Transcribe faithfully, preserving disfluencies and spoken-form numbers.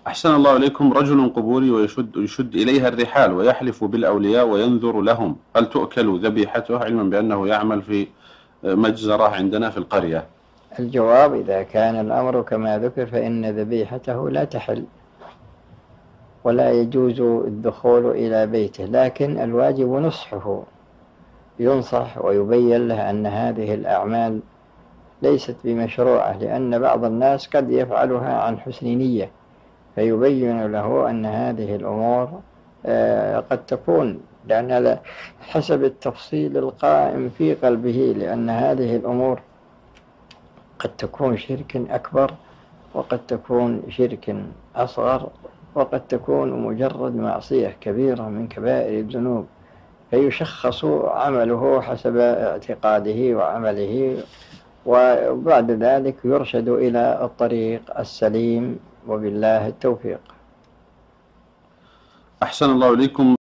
أحسن الله إليكم. رجل قبوري ويشد يشد إليها الرحال ويحلف بالأولياء وينذر لهم، هل تؤكل ذبيحته علما بأنه يعمل في مجزرة عندنا في القرية؟ الجواب: إذا كان الأمر كما ذكر فإن ذبيحته لا تحل ولا يجوز الدخول إلى بيته، لكن الواجب نصحه، ينصح ويبين له أن هذه الأعمال ليست بمشروعة، لأن بعض الناس قد يفعلها عن حسن نية، فيبين له أن هذه الأمور قد تكون لأن حسب التفصيل القائم في قلبه، لأن هذه الأمور قد تكون شرك أكبر وقد تكون شرك أصغر وقد تكون مجرد معصية كبيرة من كبائر الذنوب، فيشخص عمله حسب اعتقاده وعمله، وبعد ذلك يرشد إلى الطريق السليم، وبالله التوفيق. أحسن الله إليكم.